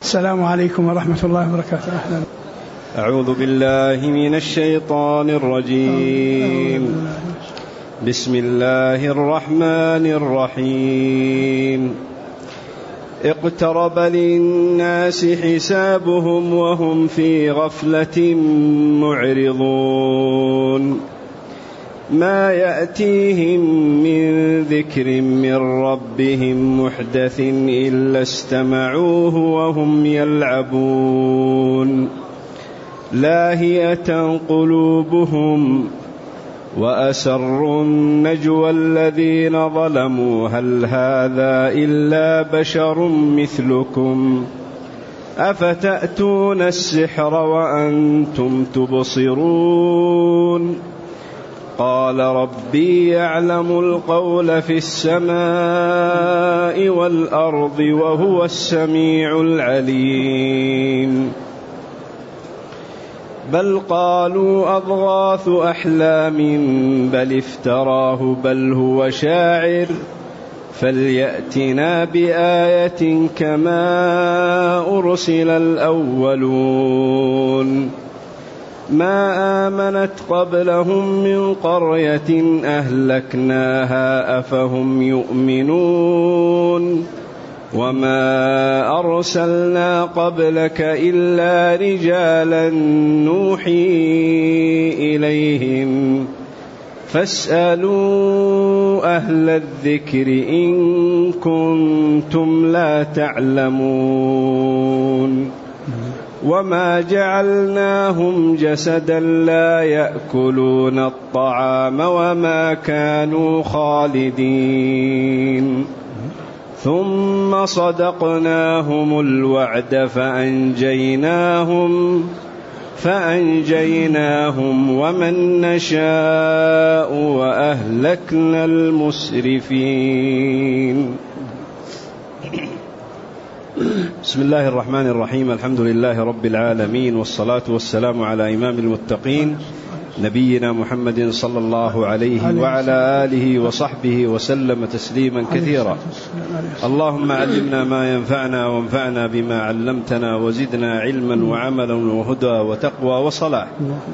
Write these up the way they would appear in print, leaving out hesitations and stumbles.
السلام عليكم ورحمة الله وبركاته. أهلا. أعوذ بالله من الشيطان الرجيم. بسم الله الرحمن الرحيم. اقترب للناس حسابهم وهم في غفلة معرضون ما يأتيهم من ذكر من ربهم محدث إلا استمعوه وهم يلعبون لاهية قلوبهم وأسروا النجوى الذين ظلموا هل هذا إلا بشر مثلكم أفتأتون السحر وأنتم تبصرون قال ربي يعلم القول في السماء والأرض وهو السميع العليم بل قالوا أضغاث أحلام بل افتراه بل هو شاعر فليأتنا بآية كما أرسل الأولون ما آمنت قبلهم من قرية أهلكناها أفهم يؤمنون وما أرسلنا قبلك إلا رجالا نوحي إليهم فاسألوا أهل الذكر إن كنتم لا تعلمون وما جعلناهم جسدا لا يأكلون الطعام وما كانوا خالدين ثم صدقناهم الوعد فأنجيناهم ومن نشاء وأهلكنا المسرفين. بسم الله الرحمن الرحيم. الحمد لله رب العالمين والصلاة والسلام على إمام المتقين نبينا محمد صلى الله عليه وعلى آله وصحبه وسلم تسليما كثيرا. اللهم علمنا ما ينفعنا وانفعنا بما علمتنا وزدنا علما وعملا وهدى وتقوى وصلاح.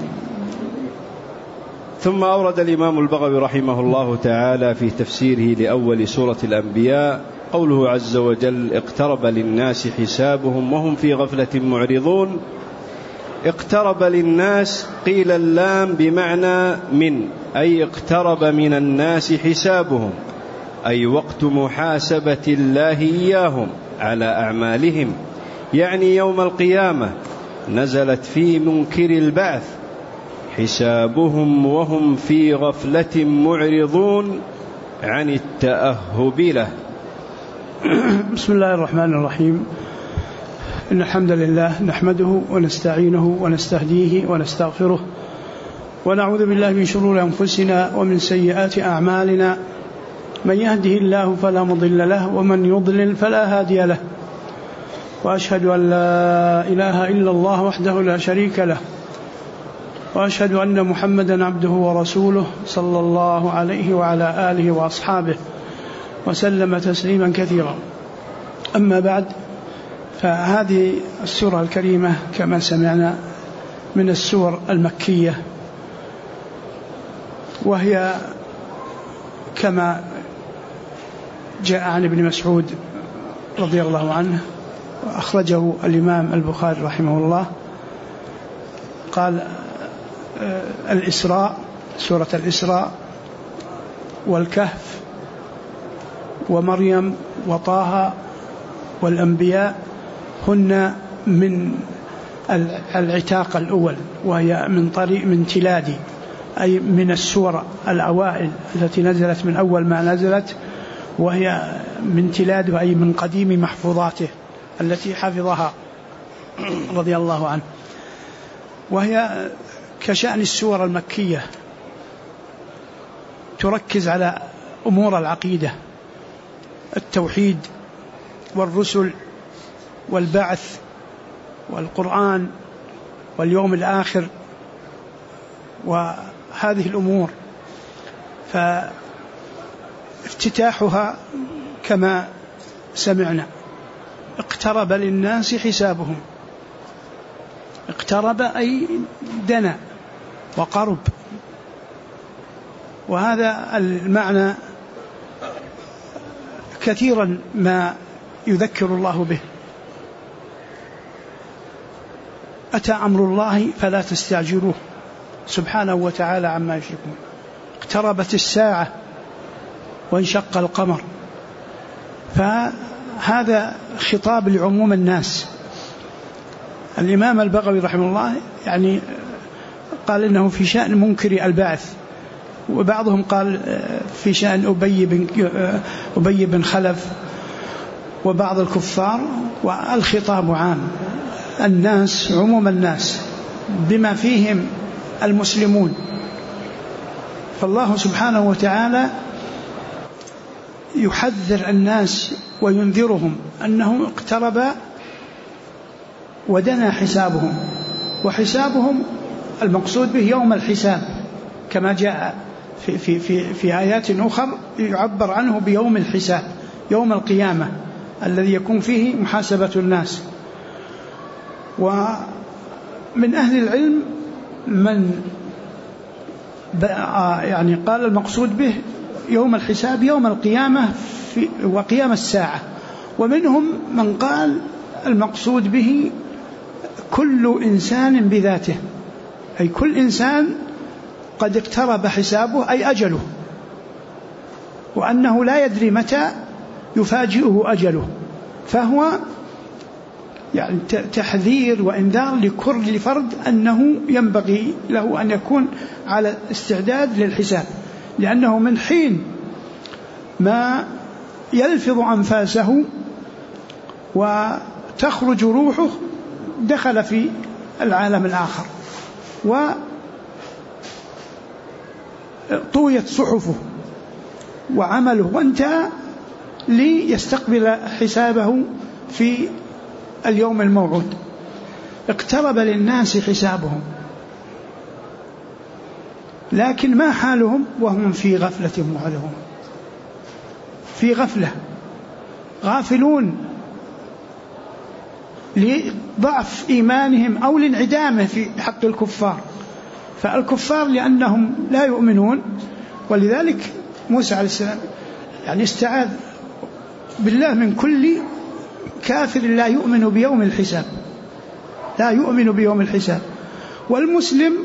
ثم أورد الإمام البغوي رحمه الله تعالى في تفسيره لأول سورة الأنبياء قوله عز وجل اقترب للناس حسابهم وهم في غفلة معرضون. اقترب للناس قيل اللام بمعنى من أي اقترب من الناس حسابهم أي وقت محاسبة الله إياهم على أعمالهم يعني يوم القيامة نزلت في منكر البعث حسابهم وهم في غفلة معرضون عن التأهب له. بسم الله الرحمن الرحيم. إن الحمد لله نحمده ونستعينه ونستهديه ونستغفره ونعوذ بالله من شرور أنفسنا ومن سيئات أعمالنا من يهده الله فلا مضل له ومن يضلل فلا هادي له وأشهد أن لا إله إلا الله وحده لا شريك له وأشهد أن محمدا عبده ورسوله صلى الله عليه وعلى آله وأصحابه وسلم تسليما كثيرا. أما بعد، فهذه السورة الكريمة كما سمعنا من السور المكية، وهي كما جاء عن ابن مسعود رضي الله عنه وأخرجه الإمام البخاري رحمه الله قال الإسراء، سورة الإسراء والكهف ومريم وطه والأنبياء هن من العتاق الأول، وهي من تلادي أي من السور الأوائل التي نزلت من أول ما نزلت، وهي من تلاده أي من قديم محفوظاته التي حفظها رضي الله عنه. وهي كشأن السور المكية تركز على أمور العقيدة، التوحيد والرسل والبعث والقرآن واليوم الآخر وهذه الأمور. فافتتاحها كما سمعنا اقترب للناس حسابهم. اقترب أي دنا وقرب، وهذا المعنى كثيرا ما يذكر الله به. أتى أمر الله فلا تستعجلوه سبحانه وتعالى عما يشركون. اقتربت الساعة وانشق القمر، فهذا خطاب لعموم الناس. الإمام البغوي رحمه الله يعني قال إنه في شأن منكر البعث، وبعضهم قال في شأن أبي بن خلف وبعض الكفار، والخطاب عام الناس، عموم الناس بما فيهم المسلمون. فالله سبحانه وتعالى يحذر الناس وينذرهم أنه اقترب ودنا حسابهم، وحسابهم المقصود به يوم الحساب كما جاء في آيات أخرى يعبر عنه بيوم الحساب، يوم القيامة الذي يكون فيه محاسبة الناس. ومن أهل العلم من يعني قال المقصود به يوم الحساب يوم القيامة وقيام الساعة، ومنهم من قال المقصود به كل إنسان بذاته، أي كل إنسان قد اقترب حسابه أي أجله، وأنه لا يدري متى يفاجئه أجله، فهو يعني تحذير وإنذار لكل فرد أنه ينبغي له أن يكون على استعداد للحساب، لأنه من حين ما يلفظ أنفاسه وتخرج روحه دخل في العالم الآخر، وطويت صحفه وعمله وانتهى ليستقبل حسابه في اليوم الموعود. اقترب للناس حسابهم، لكن ما حالهم وهم في غفلة معرضون، في غفلة، غافلون لضعف إيمانهم أو لانعدامه في حق الكفار. فالكفار لأنهم لا يؤمنون، ولذلك موسى عليه السلام يعني استعاذ بالله من كل كافر لا يؤمن بيوم الحساب، لا يؤمن بيوم الحساب. والمسلم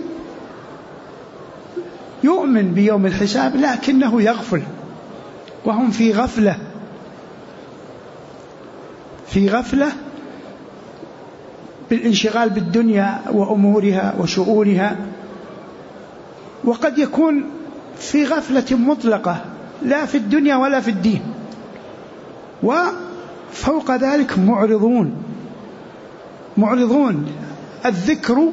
يؤمن بيوم الحساب لكنه يغفل، وهم في غفلة، في غفلة بالانشغال بالدنيا وأمورها وشؤونها، وقد يكون في غفلة مطلقة لا في الدنيا ولا في الدين، وفوق ذلك معرضون. الذكر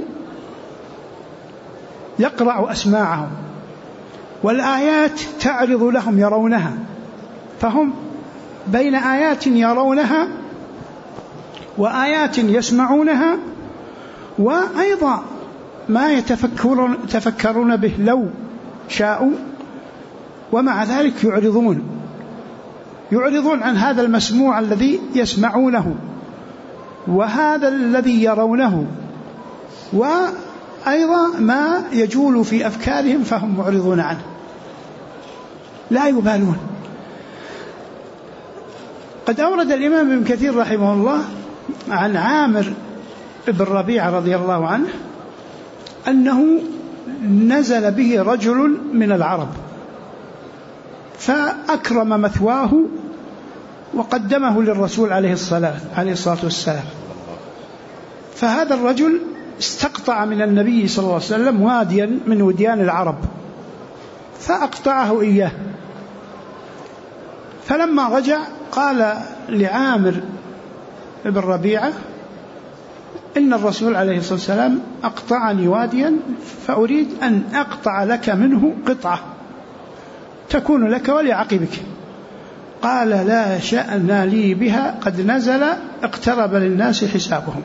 يقرع أسماعهم، والآيات تعرض لهم يرونها، فهم بين آيات يرونها وآيات يسمعونها، وأيضا ما يتفكرون به لو شاءوا، ومع ذلك يعرضون عن هذا المسموع الذي يسمعونه وهذا الذي يرونه، وأيضا ما يجول في أفكارهم فهم معرضون عنه، لا يبالون. قد أورد الإمام ابن كثير رحمه الله عن عامر بن ربيعة رضي الله عنه أنه نزل به رجل من العرب فأكرم مثواه وقدمه للرسول عليه الصلاة والسلام. فهذا الرجل استقطع من النبي صلى الله عليه وسلم واديا من وديان العرب فأقطعه إياه، فلما رجع قال لعامر بن ربيعة إن الرسول عليه الصلاة والسلام أقطعني واديا فأريد أن أقطع لك منه قطعة تكون لك ولعقبك. قال لا شأن لي بها، قد نزل اقترب للناس حسابهم.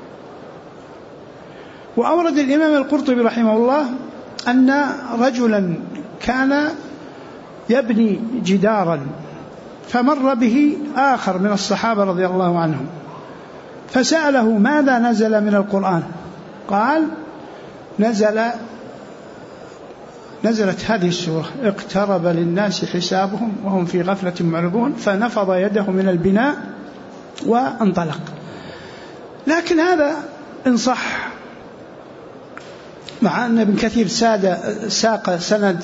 وأورد الإمام القرطبي رحمه الله أن رجلا كان يبني جدارا فمر به آخر من الصحابة رضي الله عنهم فسأله ماذا نزل من القرآن؟ قال نزلت هذه السورة اقترب للناس حسابهم وهم في غفلة معرضون، فنفض يده من البناء وانطلق. لكن هذا إن صح، مع أن ابن كثير ساق سند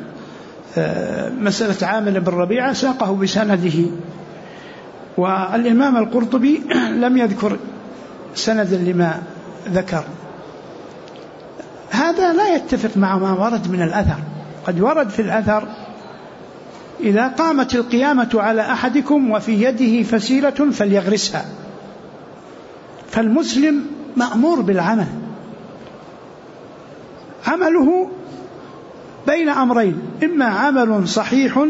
مسألة عامر بن ربيعة ساقه بسنده، والإمام القرطبي لم يذكر سند لما ذكر. هذا لا يتفق مع ما ورد من الأثر. قد ورد في الأثر إذا قامت القيامة على أحدكم وفي يده فسيلة فليغرسها. فالمسلم مأمور بالعمل، عمله بين أمرين: إما عمل صحيح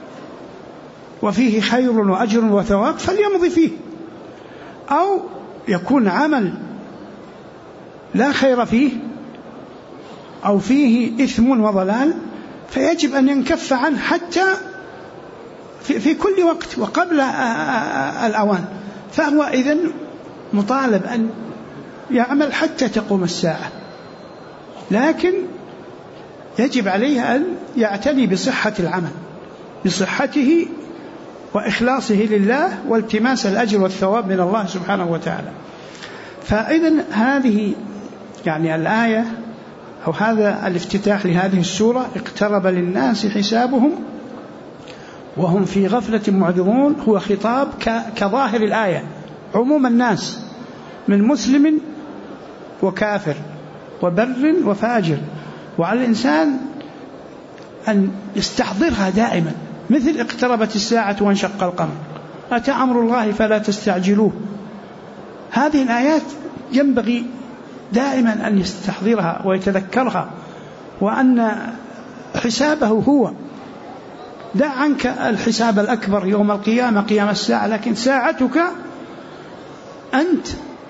وفيه خير وأجر وثواب فليمضي فيه، أو يكون عمل لا خير فيه أو فيه إثم وضلال فيجب أن ينكف عنه حتى في كل وقت وقبل الأوان. فهو إذن مطالب أن يعمل حتى تقوم الساعة، لكن يجب عليه أن يعتني بصحة العمل، بصحته وإخلاصه لله والتماس الأجر والثواب من الله سبحانه وتعالى. فإذن هذه يعني الآية أو هذا الافتتاح لهذه السورة اقترب للناس حسابهم وهم في غفلة معرضون، هو خطاب كظاهر الآية عموم الناس من مسلم وكافر وبر وفاجر، وعلى الإنسان أن يستحضرها دائما، مثل اقتربت الساعة وانشق القمر، أتى أمر الله فلا تستعجلوه. هذه الآيات ينبغي دائما أن يستحضرها ويتذكرها، وأن حسابه هو، دع عنك الحساب الأكبر يوم القيامة قيام الساعة، لكن ساعتك أنت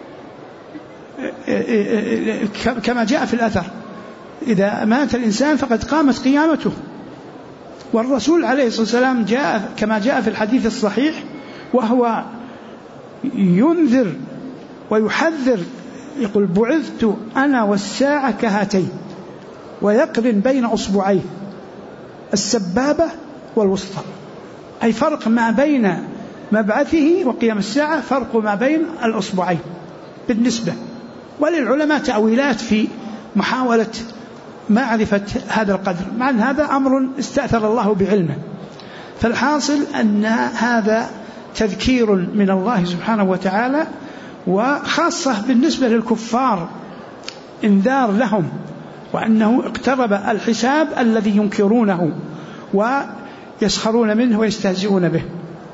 كما جاء في الأثر إذا مات الإنسان فقد قامت قيامته. والرسول عليه الصلاة والسلام جاء كما جاء في الحديث الصحيح وهو ينذر ويحذر، يقول: بعثت أنا والساعة كهاتين، ويقرن بين أصبعيه السبابة والوسطى، أي فرق ما بين مبعثه وقيام الساعة، فرق ما بين الأصبعين بالنسبة. وللعلماء تأويلات في محاولة معرفة هذا القدر، مع أن هذا أمر استأثر الله بعلمه. فالحاصل أن هذا تذكير من الله سبحانه وتعالى، وخاصة بالنسبة للكفار انذار لهم، وأنه اقترب الحساب الذي ينكرونه ويسخرون منه ويستهزئون به.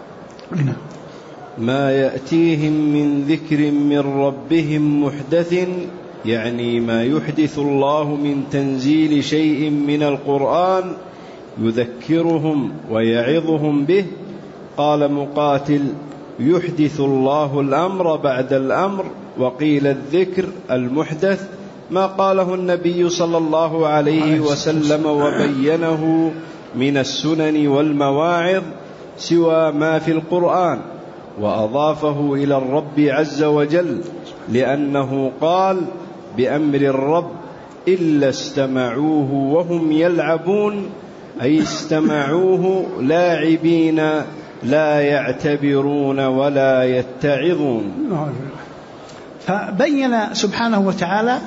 ما يأتيهم من ذكر من ربهم محدث، يعني ما يحدث الله من تنزيل شيء من القرآن يذكرهم ويعظهم به. قال مقاتل: يحدث الله الأمر بعد الأمر، وقيل الذكر المحدث ما قاله النبي صلى الله عليه وسلم وبينه من السنن والمواعظ سوى ما في القرآن، وأضافه إلى الرب عز وجل، لأنه قال بأمر الرب: إلا استمعوه وهم يلعبون، أي استمعوه لاعبين لا يعتبرون ولا يتعظون. فبين سبحانه وتعالى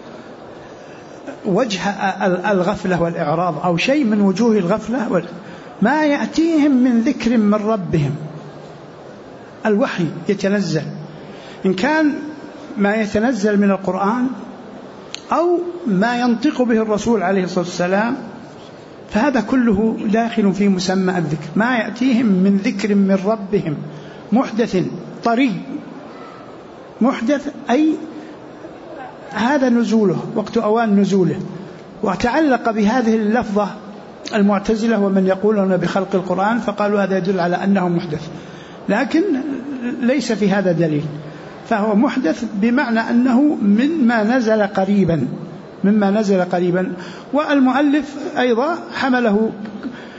وجه الغفلة والإعراض، أو شيء من وجوه الغفلة. ما يأتيهم من ذكر من ربهم، الوحي يتنزل، إن كان ما يتنزل من القرآن أو ما ينطق به الرسول عليه الصلاة والسلام، فهذا كله داخل في مسمى الذكر. ما يأتيهم من ذكر من ربهم محدث طري، محدث أي هذا نزوله، وقت أوان نزوله. وتعلق بهذه اللفظة المعتزلة ومن يقولون بخلق القرآن، فقالوا هذا يدل على أنه محدث، لكن ليس في هذا دليل. فهو محدث بمعنى أنه مما نزل قريبا. والمؤلف أيضا حمله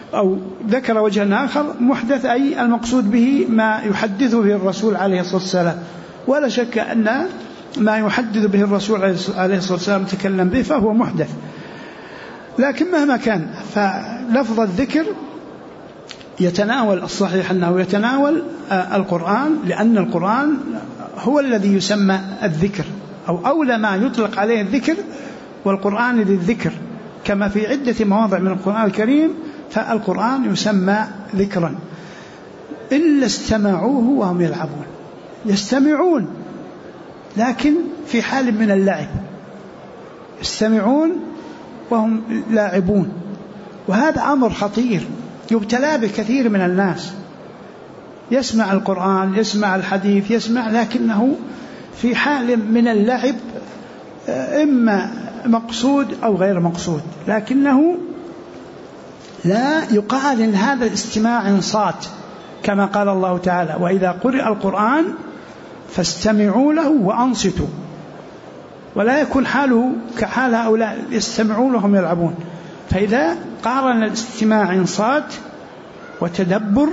أو ذكر وجها آخر محدث أي المقصود به ما يحدث به الرسول عليه الصلاة والسلام، ولا شك أن ما يحدث به الرسول عليه الصلاة والسلام تكلم به فهو محدث. لكن مهما كان فلفظ الذكر يتناول، الصحيح أنه يتناول القرآن، لأن القرآن هو الذي يسمى الذكر، أو أولى ما يطلق عليه الذكر، والقرآن للذكر كما في عدة مواضع من القرآن الكريم، فالقرآن يسمى ذكرا. إلا استمعوه وهم يلعبون، يستمعون لكن في حال من اللعب، يستمعون وهم لاعبون، وهذا أمر خطير يبتلى به كثير من الناس، يسمع القرآن يسمع الحديث يسمع، لكنه في حال من اللعب، إما مقصود أو غير مقصود، لكنه لا يقال إن هذا الاستماع انصات، كما قال الله تعالى: وإذا قرئ القرآن فاستمعوا له وأنصتوا، ولا يكون حاله كحال هؤلاء يستمعون وهم يلعبون. فإذا قارن الاستماع انصات وتدبر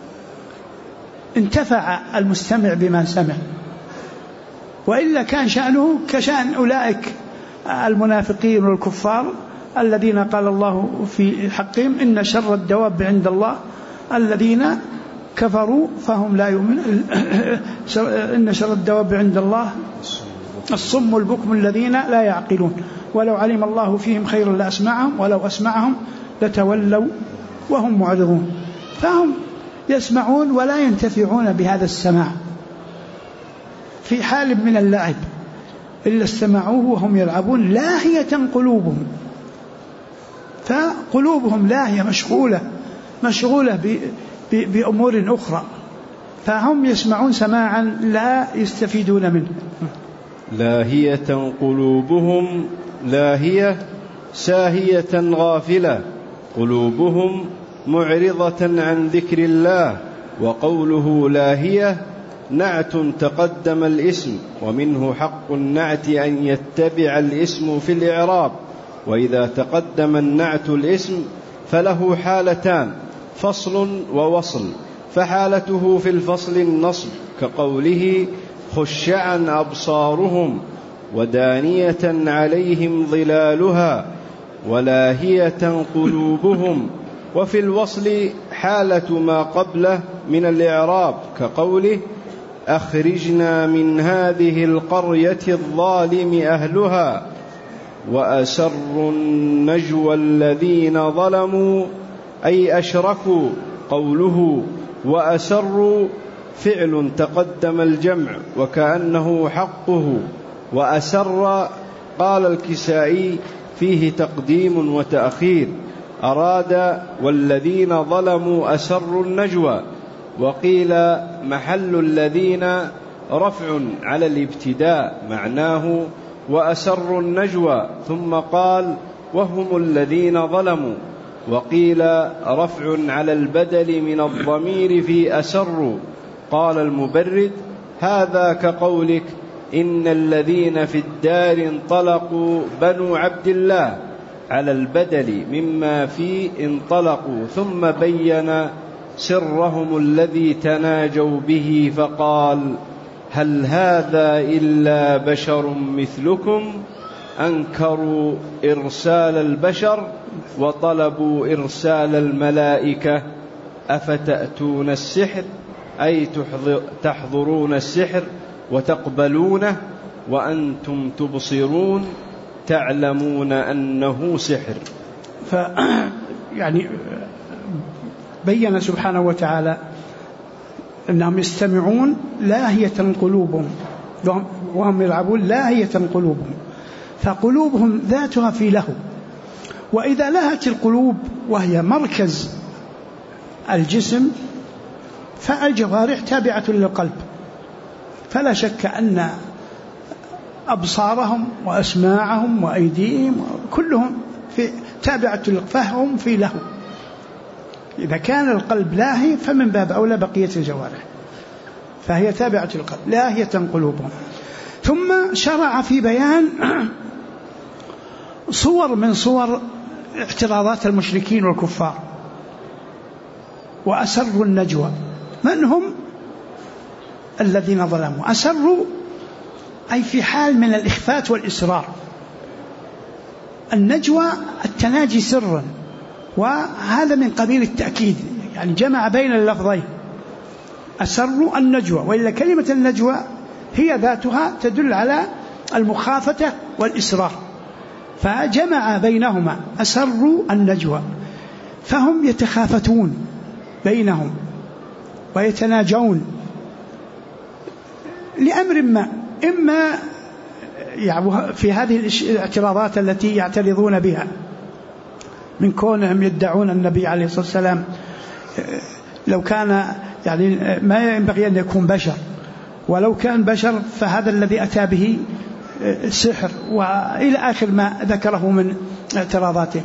انتفع المستمع بما سمع، وإلا كان شأنه كشأن أولئك المنافقين والكفار الذين قال الله في حقهم: إن شر الدواب عند الله الذين كفروا فهم لا يؤمنون. إن شر الدواب عند الله الصم البكم الذين لا يعقلون، ولو علم الله فيهم خيرا لأسمعهم ولو أسمعهم لتولوا وهم معرضون. فهم يسمعون ولا ينتفعون بهذا السماع في حال من اللعب. إلا استمعوه وهم يلعبون لاهية قلوبهم، فقلوبهم لاهية مشغولة بأمور أخرى، فهم يسمعون سماعا لا يستفيدون منه. لاهية قلوبهم، لاهية ساهية غافلة، قلوبهم معرضة عن ذكر الله. وقوله لاهية نعت تقدم الاسم، ومنه حق النعت أن يتبع الاسم في الإعراب، وإذا تقدم النعت الاسم فله حالتان: فصل ووصل، فحالته في الفصل النصب كقوله خشعا أبصارهم ودانية عليهم ظلالها ولاهية قلوبهم. وفي الوصل حالة ما قبله من الإعراب كقوله أخرجنا من هذه القرية الظالم أهلها. وأسروا النجوى الذين ظلموا أي أشركوا، قوله وأسروا فعل تقدم الجمع وكأنه حقه. وأسر قال الكسائي فيه تقديم وتأخير، أراد والذين ظلموا أسروا النجوى. وقيل محل الذين رفع على الابتداء، معناه وأسروا النجوى، ثم قال وهم الذين ظلموا. وقيل رفع على البدل من الضمير في أسروا. قال المبرد هذا كقولك إن الذين في الدار انطلقوا بنو عبد الله، على البدل مما في انطلقوا، ثم بين سرهم الذي تناجوا به فقال هل هذا إلا بشر مثلكم. أنكروا إرسال البشر وطلبوا إرسال الملائكة. أفتأتون السحر أي تحضرون السحر وتقبلونه وأنتم تبصرون تعلمون أنه سحر. يعني بين سبحانه وتعالى أنهم يستمعون لاهية قلوبهم وهم يلعبون لاهية قلوبهم، فقلوبهم ذاتها في لهو. وإذا لهت القلوب وهي مركز الجسم فالجوارح تابعة للقلب، فلا شك أن أبصارهم وأسماعهم وأيديهم كلهم تابعة فهم في لهو. إذا كان القلب لاهي فمن باب أولى بقية الجوارح، فهي تابعة القلب لاهية قلوبهم. ثم شرع في بيان صور من صور اعتراضات المشركين والكفار، وأسروا النجوى. من هم الذين ظلموا؟ أسروا أي في حال من الإخفاء والإسرار. النجوى التناجي سرا، وهذا من قبيل التأكيد، يعني جمع بين اللفظين، أسروا النجوى، وإلا كلمة النجوى هي ذاتها تدل على المخافة والإسرار، فجمع بينهما أسروا النجوى. فهم يتخافتون بينهم ويتناجون لأمر ما، إما في هذه الاعتراضات التي يعترضون بها من كونهم يدعون النبي عليه الصلاة والسلام لو كان يعني ما ينبغي أن يكون بشر، ولو كان بشر فهذا الذي أتى به سحر، وإلى آخر ما ذكره من اعتراضاته.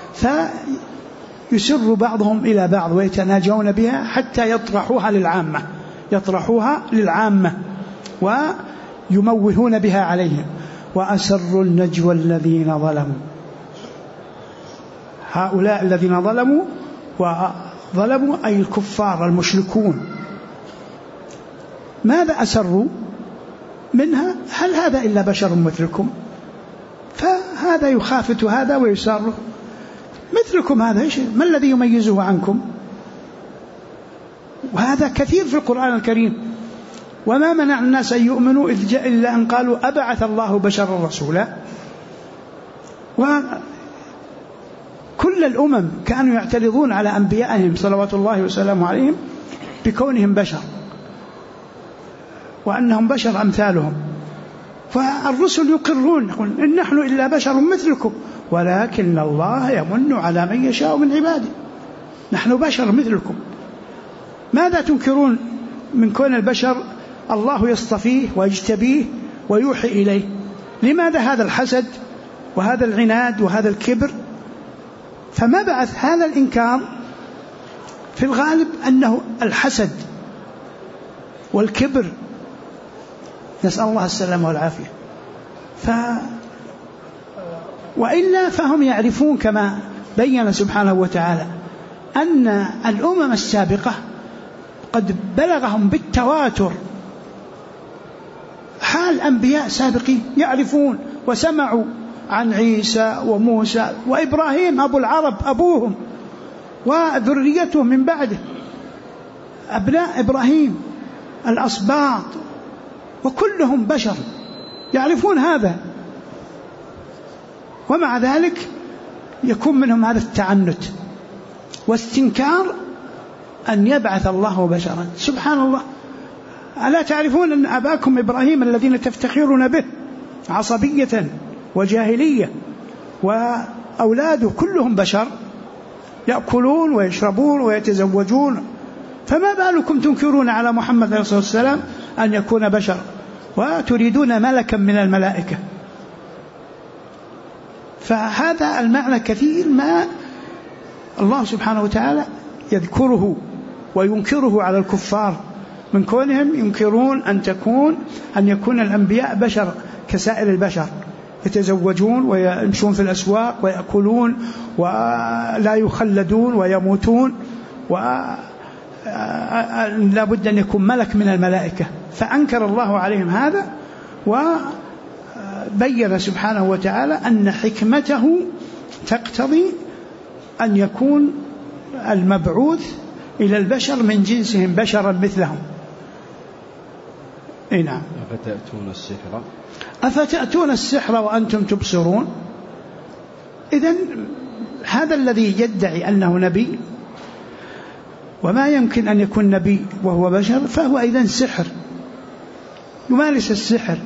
فيسر بعضهم إلى بعض ويتناجون بها حتى يطرحوها للعامة ويموهون بها عليهم. وأسروا النجوى الذين ظلموا، هؤلاء الذين ظلموا أي الكفار المشركون، ماذا أسروا منها؟ هل هذا إلا بشر مثلكم؟ فهذا يخافت هذا ويساره مثلكم، هذا ما الذي يميزه عنكم؟ وهذا كثير في القرآن الكريم. وما منع الناس أن يؤمنوا إذ جاء إلا أن قالوا أبعث الله بشرا رسولا. وكل الأمم كانوا يعترضون على أنبيائهم صلوات الله وسلامه عليهم بكونهم بشر، وأنهم بشر أمثالهم. فالرسل يقرون يقول إن نحن إلا بشر مثلكم ولكن الله يمن على من يشاء من عباده، نحن بشر مثلكم. ماذا تنكرون من كون البشر الله يصطفيه ويجتبيه ويوحي إليه؟ لماذا هذا الحسد وهذا العناد وهذا الكبر؟ فما بعث هذا الإنكار في الغالب أنه الحسد والكبر، نسأل الله السلامة والعافية. وإلا فهم يعرفون كما بين سبحانه وتعالى أن الأمم السابقة قد بلغهم بالتواتر حال أنبياء سابقين، يعرفون وسمعوا عن عيسى وموسى وإبراهيم أبو العرب أبوهم وذريتهم من بعده، أبناء إبراهيم الأصباط، وكلهم بشر يعرفون هذا. ومع ذلك يكون منهم هذا التعنت واستنكار أن يبعث الله بشرا. سبحان الله، ألا تعرفون أن أباكم إبراهيم الذين تفتخرون به عصبية وجاهلية وأولاده كلهم بشر يأكلون ويشربون ويتزوجون، فما بالكم تنكرون على محمد صلى الله عليه وسلم أن يكون بشر وتريدون ملكا من الملائكة؟ فهذا المعنى كثير ما الله سبحانه وتعالى يذكره وينكره على الكفار من كونهم ينكرون أن يكون الأنبياء بشر كسائر البشر، يتزوجون ويمشون في الأسواق ويأكلون ولا يخلدون ويموتون، ولا بد أن يكون ملك من الملائكة. فأنكر الله عليهم هذا، وبين سبحانه وتعالى أن حكمته تقتضي أن يكون المبعوث إلى البشر من جنسهم بشرا مثلهم. نعم. أفتأتون السحر وأنتم تبصرون. إذن هذا الذي يدعي أنه نبي وما يمكن أن يكون نبي وهو بشر فهو إذن سحر، يمارس السحر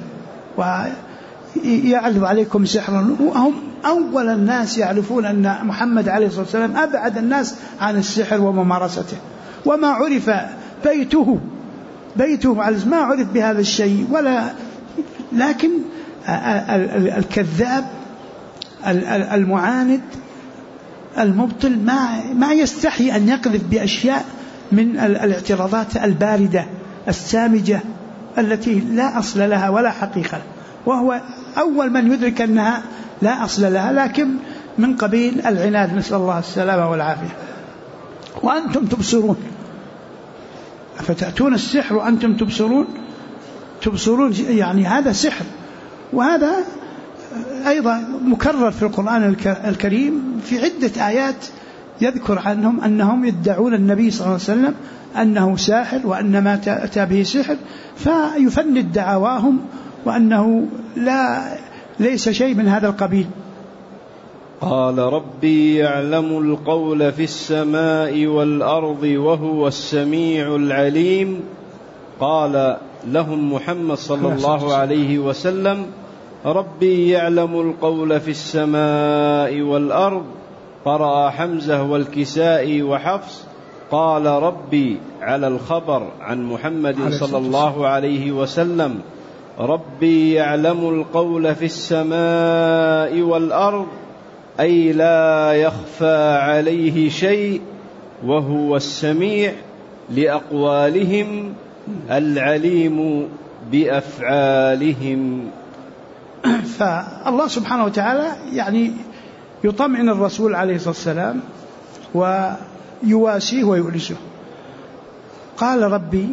ويعرض عليكم سحرا. وهم أول الناس يعرفون أن محمد عليه الصلاة والسلام أبعد الناس عن السحر وممارسته، وما عرف بيته ما عرف بهذا الشيء ولا. لكن الكذاب المعاند المبطل ما يستحي أن يقذف بأشياء من الاعتراضات الباردة السامجة التي لا أصل لها ولا حقيقة، وهو أول من يدرك أنها لا أصل لها، لكن من قبيل العناد، نسأل الله السلامة والعافية. وأنتم تبصرون، فتأتون السحر وأنتم تبصرون يعني هذا سحر. وهذا أيضا مكرر في القرآن الكريم في عدة آيات يذكر عنهم أنهم يدعون النبي صلى الله عليه وسلم أنه ساحر وأن ما أتى به سحر، فيفند دعواهم وأنه ليس شيء من هذا القبيل. قال ربي يعلم القول في السماء والأرض وهو السميع العليم. قال لهم محمد صلى الله عليه وسلم ربي يعلم القول في السماء والأرض. قرأ حمزة والكسائي وحفص قال ربي على الخبر عن محمد صلى الله عليه وسلم ربي يعلم القول في السماء والأرض، أي لا يخفى عليه شيء، وهو السميع لأقوالهم العليم بأفعالهم. فالله سبحانه وتعالى يعني يطمئن الرسول عليه الصلاة والسلام ويواسيه ويؤنسه. قال ربي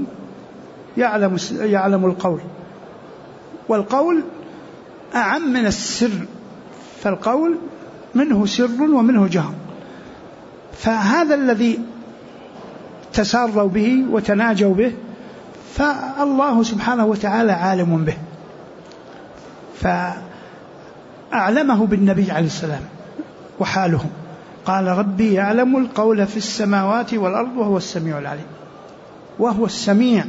يعلم القول، والقول أعم من السر، فالقول منه سر ومنه جهر، فهذا الذي تساروا به وتناجوا به فالله سبحانه وتعالى عالم به، فأعلمه بالنبي عليه السلام وحالهم. قال ربي يعلم القول في السماوات والأرض وهو السميع العليم. وهو السميع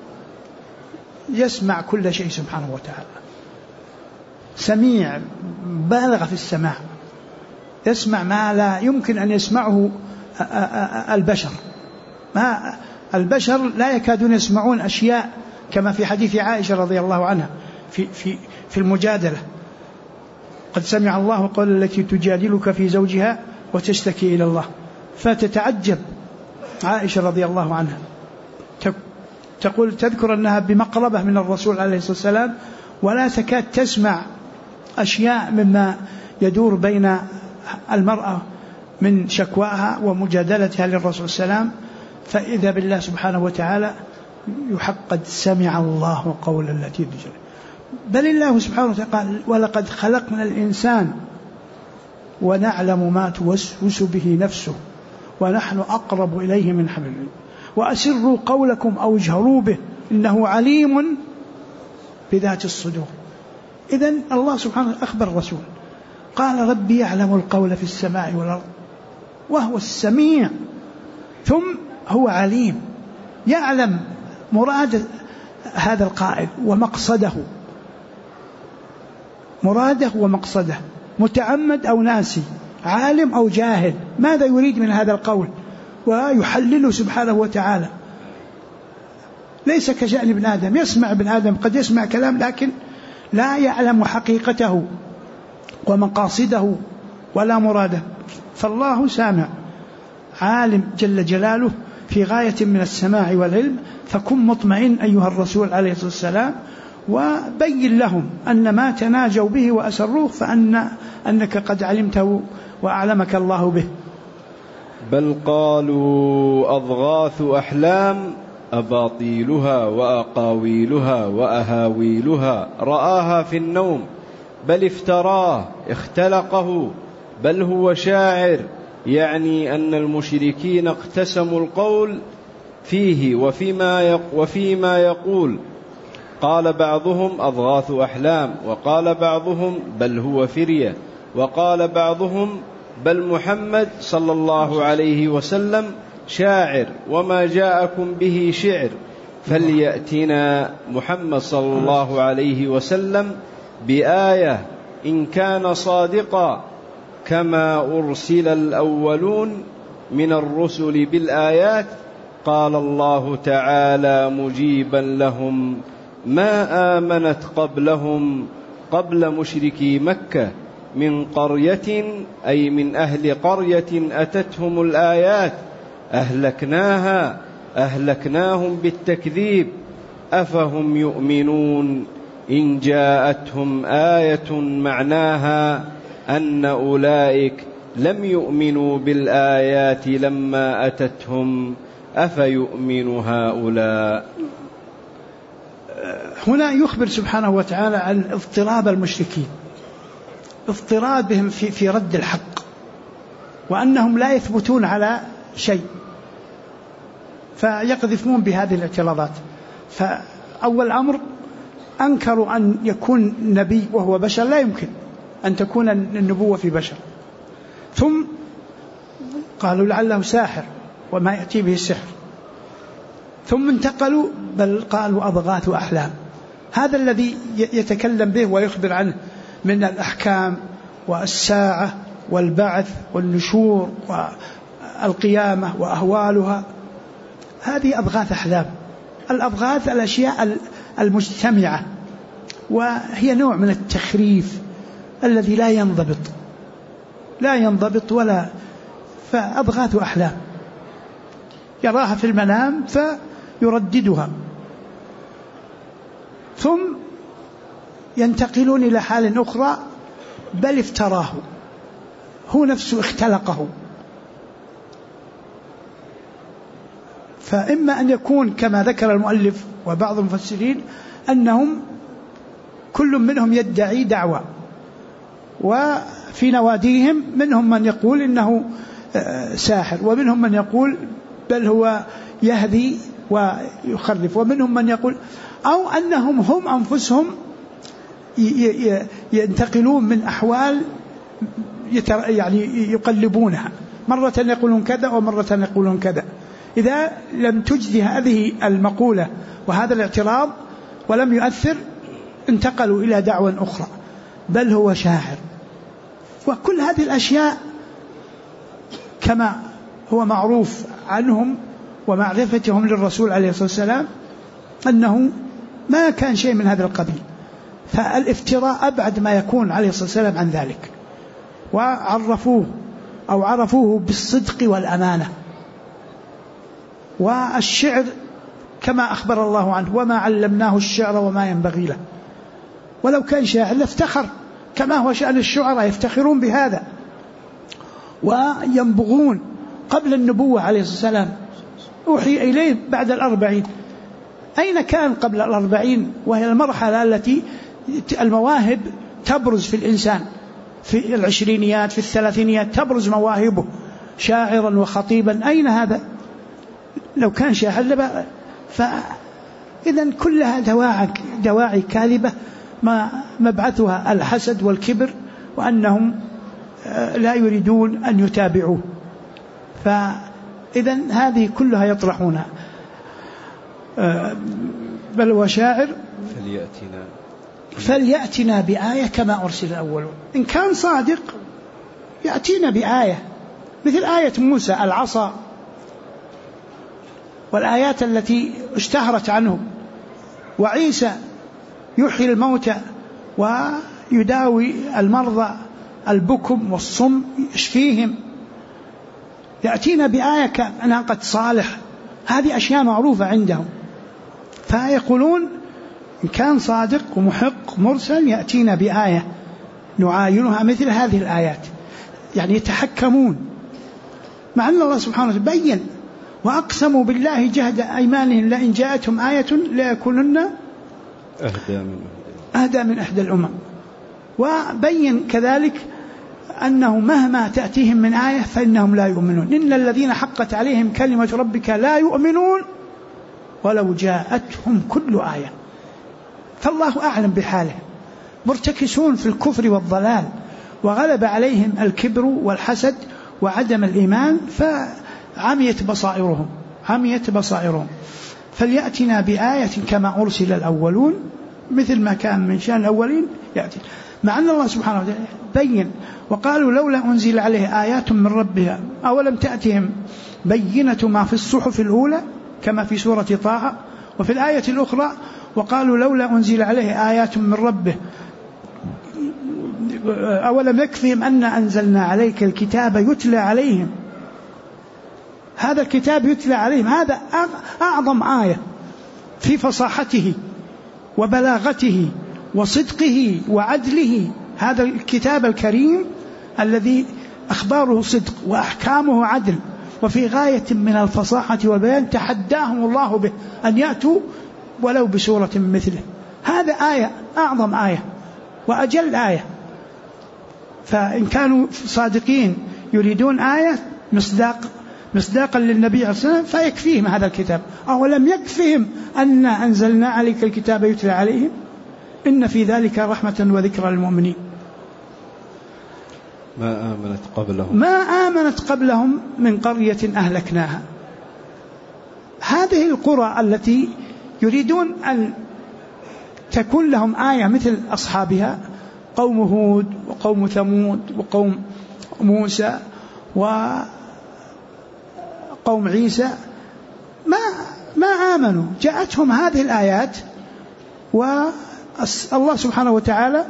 يسمع كل شيء سبحانه وتعالى، سميع بالغ في السماع، يسمع ما لا يمكن أن يسمعه البشر. ما البشر لا يكادون يسمعون أشياء كما في حديث عائشة رضي الله عنها في المجادلة: قد سمع الله قول التي تجادلك في زوجها وتشتكي إلى الله. فتتعجب عائشة رضي الله عنها، تقول تذكر أنها بمقربة من الرسول عليه الصلاة والسلام ولا تكاد تسمع أشياء مما يدور بين المرأة من شكواها ومجادلتها للرسول صلى الله عليه وسلم، فإذا بالله سبحانه وتعالى يحقد سمع الله قول التي تجادلك. بل الله سبحانه وتعالى قال: ولقد خلقنا الإنسان ونعلم ما توسوس به نفسه ونحن أقرب إليه من حبل الوريد وأسروا قولكم أو اجهروا به إنه عليم بذات الصدور. إذن الله سبحانه أخبر الرسول قال ربي يعلم القول في السماء والأرض وهو السميع، ثم هو عليم، يعلم مراد هذا القائل ومقصده، مراده ومقصده، متعمد أو ناسي، عالم أو جاهل، ماذا يريد من هذا القول، ويحلله سبحانه وتعالى. ليس كشأن ابن آدم، يسمع ابن آدم قد يسمع كلام لكن لا يعلم حقيقته ومقاصده ولا مراده، فالله سامع عالم جل جلاله في غاية من السماع والعلم. فكن مطمئن أيها الرسول عليه الصلاة والسلام، وبين لهم أن ما تناجوا به وأسروه فأنك قد علمته وأعلمك الله به. بل قالوا أضغاث أحلام أباطيلها وأقاويلها وأهاويلها رآها في النوم بل افتراه اختلقه بل هو شاعر، يعني أن المشركين اقتسموا القول فيه وفيما يقول. قال بعضهم أضغاث أحلام، وقال بعضهم بل هو فرية، وقال بعضهم بل محمد صلى الله عليه وسلم شاعر وما جاءكم به شعر، فليأتنا محمد صلى الله عليه وسلم بآية إن كان صادقا كما أرسل الأولون من الرسل بالآيات. قال الله تعالى مجيبا لهم: ما آمنت قبلهم قبل مشركي مكة من قرية، أي من أهل قرية أتتهم الآيات أهلكناهم بالتكذيب أفهم يؤمنون. إن جاءتهم آية معناها أن أولئك لم يؤمنوا بالآيات لما أتتهم أفيؤمن هؤلاء. هنا يخبر سبحانه وتعالى عن اضطراب المشركين، اضطرابهم في رد الحق، وأنهم لا يثبتون على شيء فيقذفون بهذه الاعتراضات. فأول أمر أنكروا أن يكون نبي وهو بشر، لا يمكن أن تكون النبوة في بشر. ثم قالوا لعله ساحر وما يأتي به السحر. ثم انتقلوا بل قالوا أضغاث أحلام. هذا الذي يتكلم به ويخبر عنه من الأحكام والساعة والبعث والنشور والقيامة وأهوالها، هذه أضغاث أحلام. الأضغاث الأشياء المجتمعة، وهي نوع من التخريف الذي لا ينضبط ولا. فأضغاث أحلام يراها في المنام فيرددها، ثم ينتقلون إلى حال أخرى بل افتراه، هو نفسه اختلقه. فإما أن يكون كما ذكر المؤلف وبعض المفسرين أنهم كل منهم يدعي دعوة، وفي نواديهم منهم من يقول إنه ساحر، ومنهم من يقول بل هو يهدي ويخرف، ومنهم من يقول أو أنهم هم أنفسهم ينتقلون من أحوال يعني يقلبونها، مرة يقولون كذا ومرة يقولون كذا. إذا لم تجدي هذه المقولة وهذا الاعتراض ولم يؤثر، انتقلوا إلى دعوة أخرى بل هو شاعر. وكل هذه الأشياء كما هو معروف عنهم ومعرفتهم للرسول عليه الصلاة والسلام أنه ما كان شيء من هذا القبيل. فالافتراء أبعد ما يكون عليه الصلاة والسلام عن ذلك، عرفوه بالصدق والأمانة. والشعر كما أخبر الله عنه وما علمناه الشعر وما ينبغي له، ولو كان شاعر لافتخر كما هو شأن الشعراء، يفتخرون بهذا وينبغون. قبل النبوة عليه الصلاة والسلام أوحي إليه بعد 40. أين كان قبل 40 وهي المرحلة التي المواهب تبرز في الإنسان، في العشرينيات في الثلاثينيات تبرز مواهبه شاعرا وخطيبا؟ أين هذا؟ لو كان شاعر فإذن كلها دواعي كاذبة ما مبعثها الحسد والكبر، وأنهم لا يريدون أن يتابعوه. فإذن هذه كلها يطرحونها. بل هو شاعر فليأتنا بآية كما أرسل الأولون. إن كان صادق يأتينا بآية مثل آية موسى العصا والآيات التي اشتهرت عنه، وعيسى يحيي الموتى ويداوي المرضى البكم والصم يشفيهم. يأتينا بآية كناقة صالح. هذه أشياء معروفة عندهم، فيقولون إن كان صادق ومحق مرسل يأتينا بآية نعاينها مثل هذه الآيات. يعني يتحكمون، مع أن الله سبحانه وتعالى بين وأقسموا بالله جهد أيمانهم لئن جاءتهم آية ليكونن أهدى من إحدى الأمم. وبين كذلك أنه مهما تأتيهم من آية فإنهم لا يؤمنون. إن الذين حقت عليهم كلمة ربك لا يؤمنون ولو جاءتهم كل آية. فالله أعلم بحالهم، مرتكسون في الكفر والضلال، وغلب عليهم الكبر والحسد وعدم الإيمان، فعميت بصائرهم. فليأتنا بآية كما أرسل الأولون، مثل ما كان من شأن الأولين يأتي. مع أن الله سبحانه وتعالى بين وقالوا لولا أنزل عليه آيات من ربها أولم تأتهم بينة ما في الصحف الأولى كما في سورة طه. وفي الآية الأخرى وقالوا لولا أنزل عليه آيات من ربه أولم يكفهم أن أنزلنا عليك الكتاب يتلى عليهم. هذا الكتاب يتلى عليهم، هذا أعظم آية في فصاحته وبلاغته وصدقه وعدله. هذا الكتاب الكريم الذي أخباره صدق وأحكامه عدل وفي غاية من الفصاحة والبيان، تحداهم الله به أن يأتوا ولو بسورة مثله. هذا آية، أعظم آية وأجل آية. فإن كانوا صادقين يريدون آية مصداقا للنبي عليه الصلاة والسلام فيكفيهم هذا الكتاب. أولم يكفهم أن أنزلنا عليك الكتاب يتلى عليهم إن في ذلك رحمة وذكرى للمؤمنين. ما آمنت قبلهم من قرية أهلكناها. هذه القرى التي يريدون أن تكون لهم آية مثل أصحابها، قوم هود وقوم ثمود وقوم موسى وقوم عيسى، ما آمنوا. جاءتهم هذه الآيات والله سبحانه وتعالى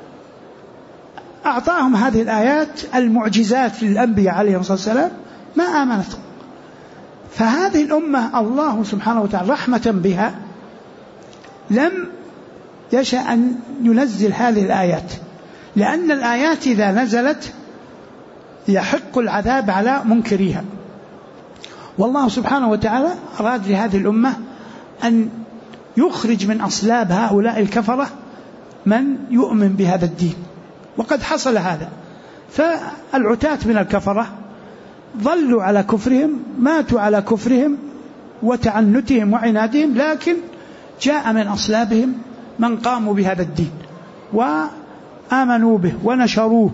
أعطاهم هذه الآيات المعجزات للأنبياء عليهم الصلاة والسلام، ما آمنت. فهذه الأمة الله سبحانه وتعالى رحمة بها لم يشاء أن ينزل هذه الآيات، لأن الآيات إذا نزلت يحق العذاب على منكريها. والله سبحانه وتعالى أراد لهذه الأمة أن يخرج من أصلاب هؤلاء الكفرة من يؤمن بهذا الدين، وقد حصل هذا. فالعتاة من الكفرة ظلوا على كفرهم، ماتوا على كفرهم وتعنتهم وعنادهم، لكن جاء من أصلابهم من قاموا بهذا الدين وآمنوا به ونشروه.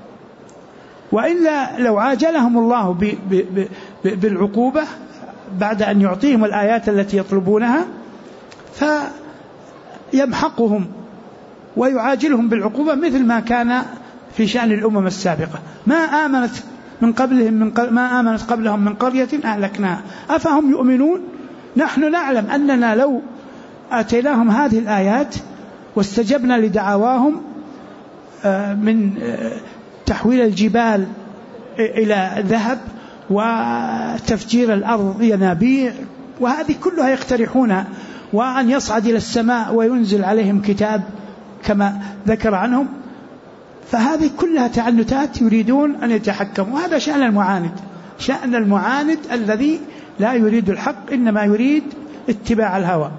وإلا لو عاجلهم الله بالعقوبة بعد أن يعطيهم الآيات التي يطلبونها فيمحقهم ويعاجلهم بالعقوبة مثل ما كان في شأن الأمم السابقة. ما آمنت قبلهم من قرية أهلكناها أفهم يؤمنون. نحن نعلم أننا لو آتيناهم هذه الآيات واستجبنا لدعواهم من تحويل الجبال إلى ذهب وتفجير الأرض ينابيع، وهذه كلها يقترحونها، وأن يصعد إلى السماء وينزل عليهم كتاب كما ذكر عنهم، فهذه كلها تعنتات يريدون أن يتحكموا. وهذا شأن المعاند، شأن المعاند الذي لا يريد الحق إنما يريد اتباع الهوى.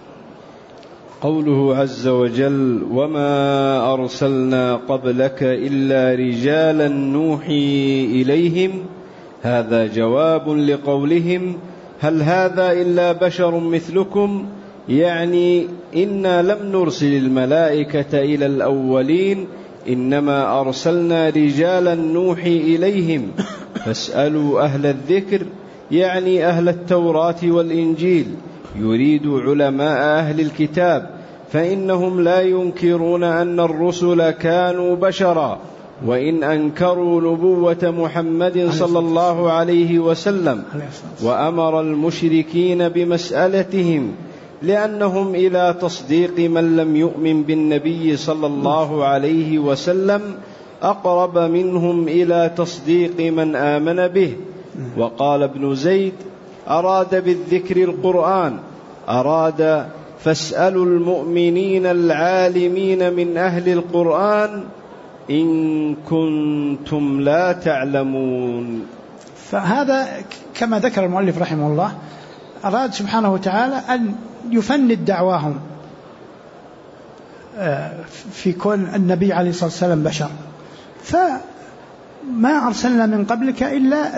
قوله عز وجل: وما أرسلنا قبلك إلا رجالا نوحي إليهم، هذا جواب لقولهم: هل هذا إلا بشر مثلكم، يعني إنا لم نرسل الملائكة إلى الأولين، إنما أرسلنا رجالا نوحي إليهم فاسألوا أهل الذكر، يعني أهل التوراة والإنجيل، يريد علماء أهل الكتاب، فإنهم لا ينكرون أن الرسل كانوا بشرا، وإن أنكروا نبوة محمد صلى الله عليه وسلم، وأمر المشركين بمسألتهم، لأنهم إلى تصديق من لم يؤمن بالنبي صلى الله عليه وسلم أقرب منهم إلى تصديق من آمن به. وقال ابن زيد: أراد بالذكر القرآن، أراد فاسألوا المؤمنين العالمين من أهل القرآن إن كنتم لا تعلمون. فهذا كما ذكر المؤلف رحمه الله، أراد سبحانه وتعالى أن يفند دعواهم في كون النبي عليه الصلاة والسلام بشر. فما أرسلنا من قبلك إلا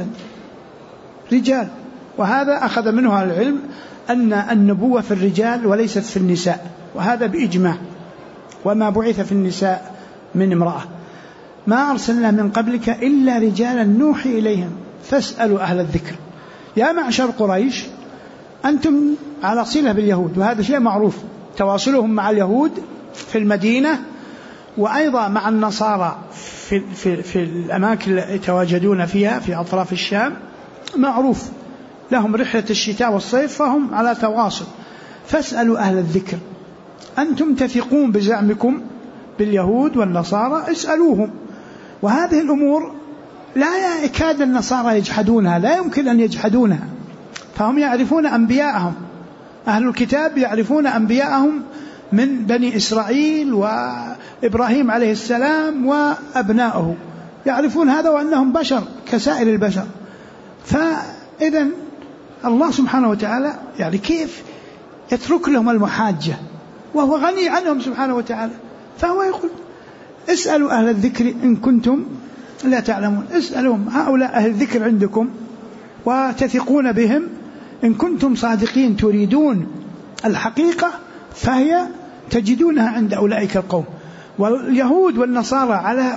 رجال، وهذا أخذ منه العلم أن النبوة في الرجال وليست في النساء، وهذا بإجماع، وما بعث في النساء من امرأة. ما أرسلنا من قبلك إلا رجالا نوحي إليهم فاسألوا أهل الذكر. يا معشر قريش أنتم على صلة باليهود، وهذا شيء معروف، تواصلهم مع اليهود في المدينة وأيضا مع النصارى في الأماكن التي يتواجدون فيها في أطراف الشام، معروف لهم رحلة الشتاء والصيف، فهم على تواصل. فاسألوا أهل الذكر، أنتم تثقون بزعمكم باليهود والنصارى، اسألوهم. وهذه الأمور لا يكاد النصارى يجحدونها، لا يمكن أن يجحدونها، فهم يعرفون أنبياءهم، أهل الكتاب يعرفون أنبياءهم من بني إسرائيل وإبراهيم عليه السلام وأبنائه يعرفون هذا وأنهم بشر كسائر البشر. فإذا الله سبحانه وتعالى يعني كيف يترك لهم المحاجة وهو غني عنهم سبحانه وتعالى؟ فهو يقول اسألوا أهل الذكر إن كنتم لا تعلمون. اسألهم هؤلاء أهل الذكر عندكم وتثقون بهم، إن كنتم صادقين تريدون الحقيقة فهي تجدونها عند أولئك القوم. واليهود والنصارى على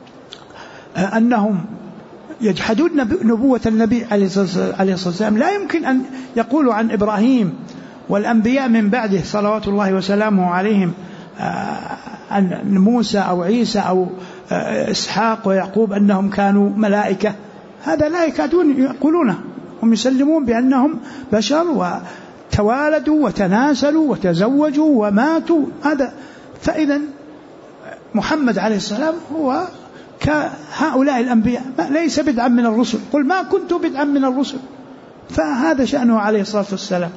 أنهم يجحدون نبوة النبي عليه الصلاة والسلام لا يمكن أن يقولوا عن إبراهيم والأنبياء من بعده صلوات الله وسلامه عليهم عن موسى أو عيسى أو إسحاق ويعقوب أنهم كانوا ملائكة. هذا لا يكادون يقولونه، هم يسلمون بأنهم بشر وتوالدوا وتناسلوا وتزوجوا وماتوا. هذا فإذا محمد عليه السلام هو كهؤلاء الأنبياء ليس بدعا من الرسل، قل ما كنت بدعا من الرسل، فهذا شأنه عليه الصلاة والسلام.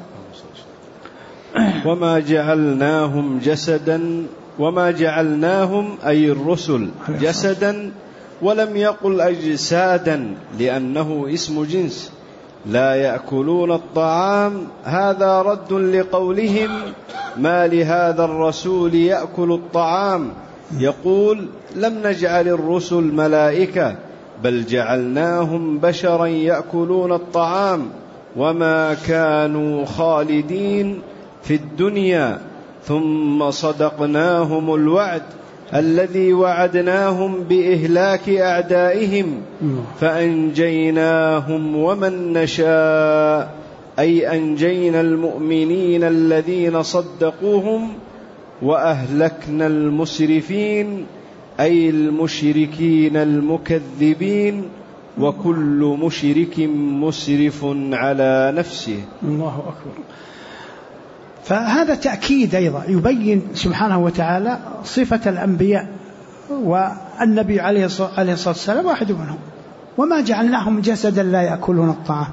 وما جعلناهم جسدا، وما جعلناهم أي الرسل جسدا، ولم يقل أجسادا لأنه اسم جنس لا يأكلون الطعام. هذا رد لقولهم ما لهذا الرسول يأكل الطعام. يقول لم نجعل الرسل ملائكة بل جعلناهم بشرا يأكلون الطعام وما كانوا خالدين في الدنيا ثم صدقناهم الوعد الذي وعدناهم بإهلاك أعدائهم فأنجيناهم ومن نشاء، أي أنجينا المؤمنين الذين صدقوهم وأهلكنا المسرفين أي المشركين المكذبين، وكل مشرك مسرف على نفسه. الله أكبر. فهذا تأكيد أيضا يبين سبحانه وتعالى صفة الأنبياء، والنبي عليه الصلاة والسلام واحد منهم. وما جعلناهم جسدا لا يأكلون الطعام،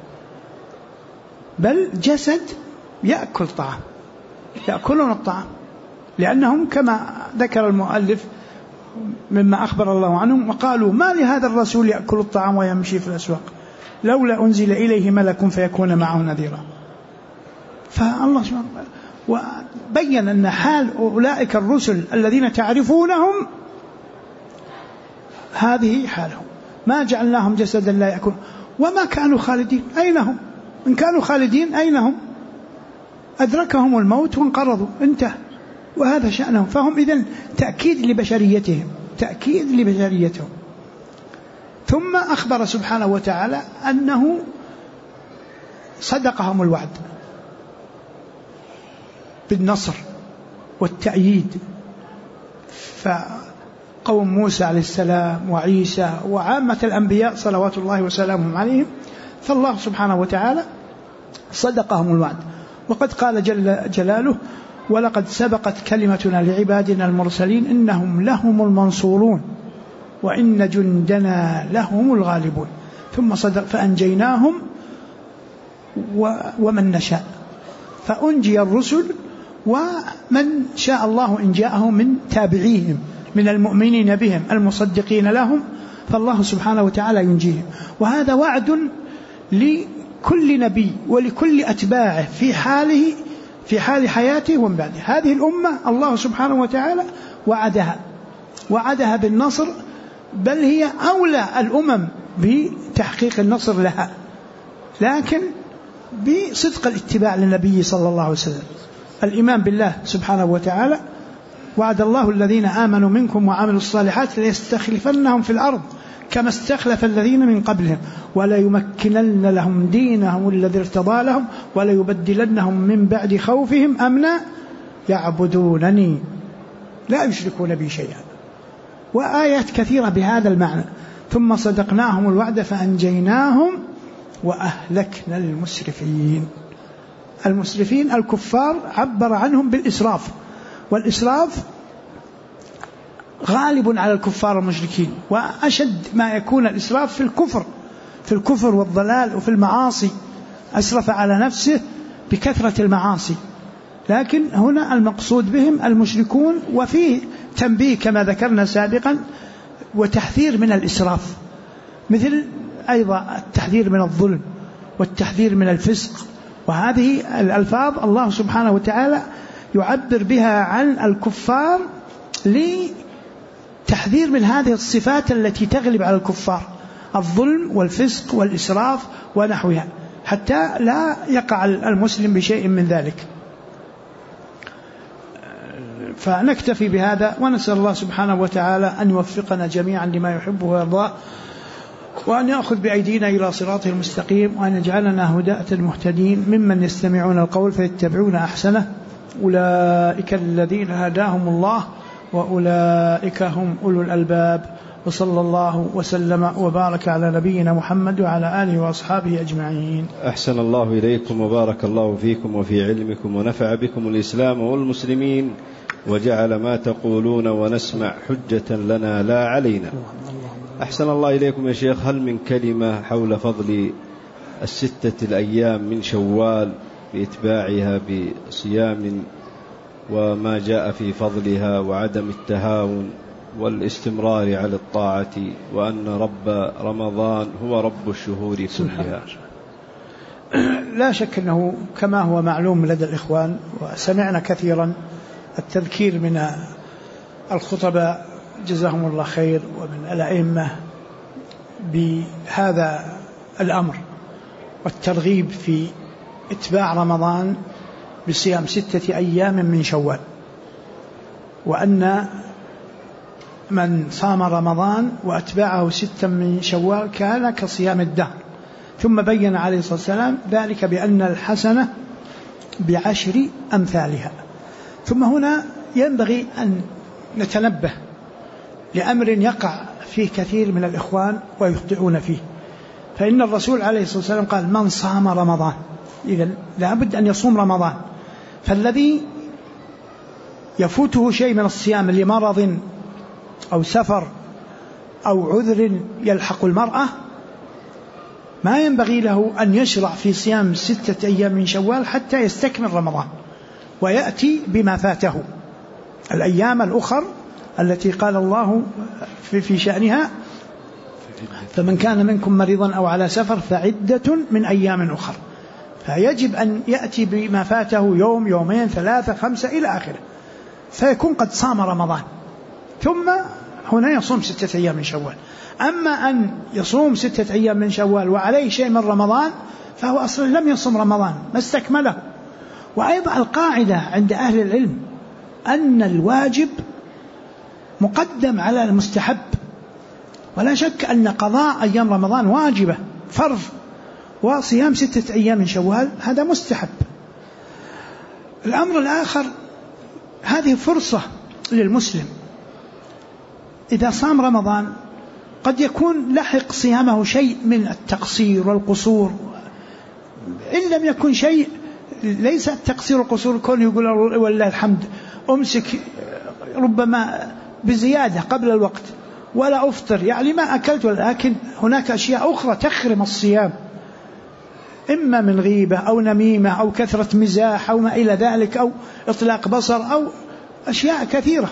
بل جسد يأكل طعام، يأكلون الطعام، لأنهم كما ذكر المؤلف مما أخبر الله عنهم وقالوا ما لهذا الرسول يأكل الطعام ويمشي في الأسواق لولا أنزل إليه ملك فيكون معه نذيرا. فالله سبحانه وبين أن حال أولئك الرسل الذين تعرفونهم هذه حالهم. ما جعلناهم جسدا لا يأكلون وما كانوا خالدين. أين هم؟ إن كانوا خالدين أين هم؟ أدركهم الموت وانقرضوا، انتهى، وهذا شأنهم. فهم إذن تأكيد لبشريتهم، تأكيد لبشريتهم. ثم أخبر سبحانه وتعالى أنه صدقهم الوعد بالنصر والتأييد. فقوم موسى عليه السلام وعيسى وعامة الأنبياء صلوات الله وسلامهم عليهم، فالله سبحانه وتعالى صدقهم الوعد. وقد قال جل جلاله ولقد سبقت كلمتنا لعبادنا المرسلين إنهم لهم المنصورون وإن جندنا لهم الغالبون. ثم صدق فأنجيناهم ومن نشاء، فأنجي الرسل ومن شاء الله إنجاءهم من تابعيهم من المؤمنين بهم المصدقين لهم، فالله سبحانه وتعالى ينجيهم. وهذا وعد لكل نبي ولكل أتباعه في حال حياته ومن بعده. هذه الأمة الله سبحانه وتعالى وعدها بالنصر، بل هي أولى الأمم بتحقيق النصر لها، لكن بصدق الاتباع للنبي صلى الله عليه وسلم، الإيمان بالله سبحانه وتعالى. وعد الله الذين آمنوا منكم وعملوا الصالحات ليستخلفنهم في الأرض كما استخلف الذين من قبلهم ولا يمكنن لهم دينهم الذي ارتضى لهم ولا يبدلنهم من بعد خوفهم أمنا يعبدونني لا يشركون بي شيئا، وآيات كثيرة بهذا المعنى. ثم صدقناهم الوعد فأنجيناهم وأهلكنا المسرفين. المسرفين الكفار عبر عنهم بالإسراف، والإسراف غالب على الكفار المشركين، وأشد ما يكون الإسراف في الكفر والضلال وفي المعاصي. أسرف على نفسه بكثرة المعاصي، لكن هنا المقصود بهم المشركون. وفيه تنبيه كما ذكرنا سابقا وتحذير من الإسراف، مثل أيضا التحذير من الظلم والتحذير من الفسق. وهذه الألفاظ الله سبحانه وتعالى يعبر بها عن الكفار لتحذير من هذه الصفات التي تغلب على الكفار، الظلم والفسق والإسراف ونحوها، حتى لا يقع المسلم بشيء من ذلك. فنكتفي بهذا، ونسأل الله سبحانه وتعالى أن يوفقنا جميعا لما يحبه ويرضاه، وأن يأخذ بأيدينا إلى صراطه المستقيم، وأن يجعلنا هداة المهتدين ممن يستمعون القول فيتبعون أحسنه. أولئك الذين هداهم الله وأولئك هم أولو الألباب. وصلى الله وسلم وبارك على نبينا محمد وعلى آله وأصحابه أجمعين. أحسن الله إليكم وبارك الله فيكم وفي علمكم ونفع بكم الإسلام والمسلمين، وجعل ما تقولون ونسمع حجة لنا لا علينا. أحسن الله إليكم يا شيخ، هل من كلمة حول فضل 6 الأيام من شوال بإتباعها بصيام، وما جاء في فضلها، وعدم التهاون والاستمرار على الطاعة، وأن رب رمضان هو رب الشهور كلها؟ لا شك أنه كما هو معلوم لدى الإخوان، وسمعنا كثيرا التذكير من الخطباء جزاهم الله خير ومن الأئمة بهذا الأمر، والترغيب في إتباع رمضان بصيام 6 أيام من شوال، وأن من صام رمضان وأتباعه 6 من شوال كان كصيام الدهر. ثم بين عليه الصلاة والسلام ذلك بأن الحسنة ب10 أمثالها. ثم هنا ينبغي أن نتنبه لأمر يقع فيه كثير من الإخوان ويخطئون فيه. فإن الرسول عليه الصلاة والسلام قال: من صام رمضان، إذن لابد أن يصوم رمضان. فالذي يفوته شيء من الصيام لمرض أو سفر أو عذر يلحق المرأة، ما ينبغي له أن يشرع في صيام 6 أيام من شوال حتى يستكمل رمضان ويأتي بما فاته الأيام الأخر التي قال الله في شأنها: فمن كان منكم مريضا أو على سفر فعدة من أيام أخر. فيجب أن يأتي بما فاته يوم، يومين، 3، 5 إلى آخره، فيكون قد صام رمضان، ثم هنا يصوم 6 أيام من شوال. أما أن يصوم 6 أيام من شوال وعليه شيء من رمضان، فهو أصلا لم يصوم رمضان، ما استكمله. وأيضا القاعدة عند أهل العلم أن الواجب مقدم على المستحب، ولا شك أن قضاء أيام رمضان واجبة فرض، وصيام 6 أيام من شوال هذا مستحب. الأمر الآخر، هذه فرصة للمسلم إذا صام رمضان قد يكون لحق صيامه شيء من التقصير والقصور، إن لم يكن شيء، ليس التقصير والقصور كون يقول والله الحمد أمسك ربما بزيادة قبل الوقت ولا أفطر، يعني ما أكلت، ولكن هناك أشياء أخرى تخرم الصيام، إما من غيبة أو نميمة أو كثرة مزاح أو ما إلى ذلك، أو إطلاق بصر، أو أشياء كثيرة.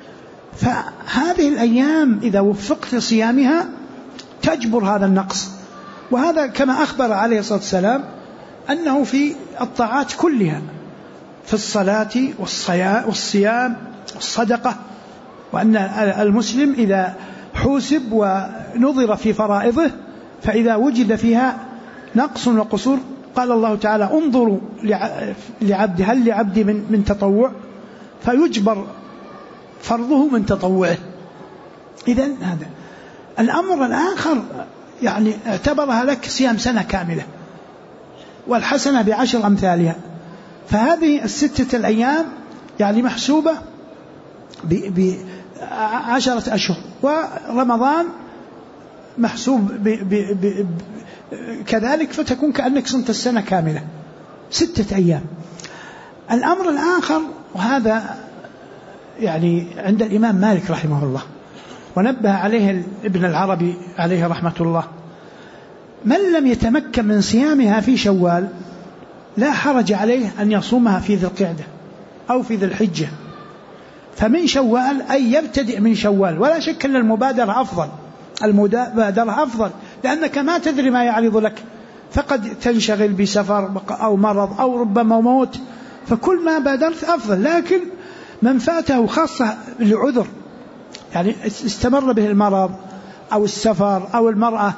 فهذه الأيام إذا وفقت صيامها تجبر هذا النقص. وهذا كما أخبر عليه الصلاة والسلام أنه في الطاعات كلها، في الصلاة والصيام والصدقة، وأن المسلم إذا حوسب ونظر في فرائضه فإذا وجد فيها نقص وقصور قال الله تعالى: انظروا لعبد هل لعبدي من تطوع، فيجبر فرضه من تطوعه. إذن هذا الأمر الآخر، يعني اعتبرها لك صيام سنة كاملة، والحسنة ب10 أمثالها. فهذه 6 الأيام يعني محسوبة ب10 أشهر، ورمضان محسوب كذلك، فتكون كأنك صمت السنة كاملة 6 أيام. الأمر الآخر، وهذا يعني عند الإمام مالك رحمه الله، ونبه عليه ابن العربي عليه رحمة الله: من لم يتمكن من صيامها في شوال لا حرج عليه أن يصومها في ذي القعدة أو في ذي الحجة، فمن شوال أي يبتدئ من شوال. ولا شك أن المبادرة أفضل لأنك ما تدري ما يعرض لك، فقد تنشغل بسفر أو مرض أو ربما موت، فكل ما بادرت أفضل. لكن من فاته خاصة لعذر، يعني استمر به المرض أو السفر أو المرأة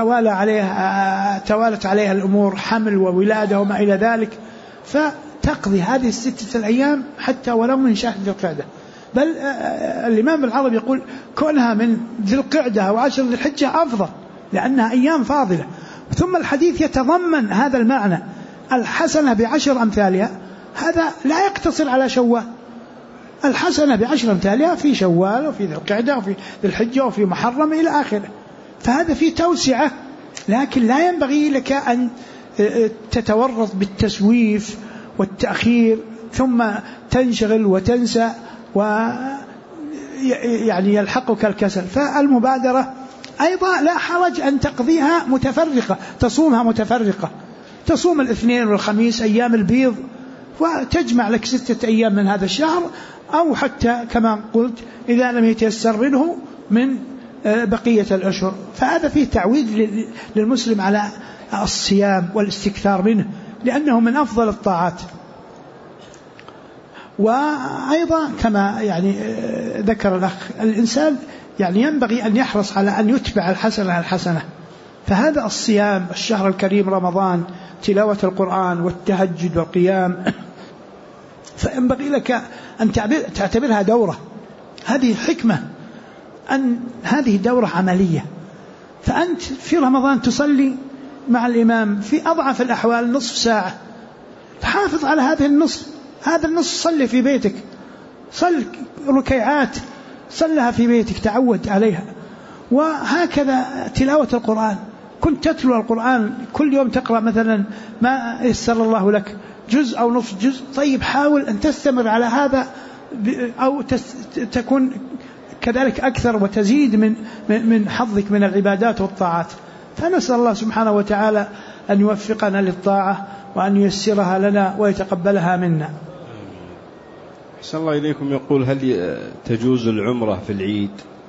توالت عليها الأمور، حمل وولادة وما إلى ذلك، فتقضي هذه 6 أيام حتى ولو من شهر ذي القعدة. بل الإمام العربي يقول كونها من ذي القعدة و10 ذي الحجة أفضل لأنها أيام فاضلة. ثم الحديث يتضمن هذا المعنى، الحسنة ب10 أمثالها، هذا لا يقتصر على شوال، الحسنة ب10 أمثالها في شوال وفي ذي القعدة وفي ذي الحجة وفي محرم إلى آخره، فهذا فيه توسعة. لكن لا ينبغي لك أن تتورط بالتسويف والتأخير ثم تنشغل وتنسى ويعني يلحقك الكسل. فالمبادرة أيضا لا حرج أن تقضيها متفرقة، تصومها متفرقة، تصوم الاثنين والخميس أيام البيض وتجمع لك 6 أيام من هذا الشهر، أو حتى كما قلت إذا لم يتيسر منه من بقية الأشهر. فهذا فيه تعويد للمسلم على الصيام والاستكثار منه لأنه من أفضل الطاعات. وأيضا كما يعني ذكر الأخ، الإنسان يعني ينبغي أن يحرص على أن يتبع الحسنة. فهذا الصيام، الشهر الكريم رمضان، تلاوة القرآن والتهجد والقيام، فينبغي لك أن تعتبرها دورة. هذه حكمة، أن هذه دورة عملية. فأنت في رمضان تصلي مع الإمام في أضعف الأحوال نصف ساعة، تحافظ على هذا النصف صلي في بيتك، صل ركيعات صلها في بيتك، تعود عليها. وهكذا تلاوة القرآن، كنت تتلو القرآن كل يوم، تقرأ مثلا ما يسر الله لك، جزء أو نصف جزء. طيب حاول أن تستمر على هذا، أو تكون كذلك أكثر وتزيد من حظك من العبادات والطاعات. فنسأل الله سبحانه وتعالى أن يوفقنا للطاعة وأن ييسرها لنا ويتقبلها منا. أحسن الله إليكم. يقول هل تجوز العمرة في العيد؟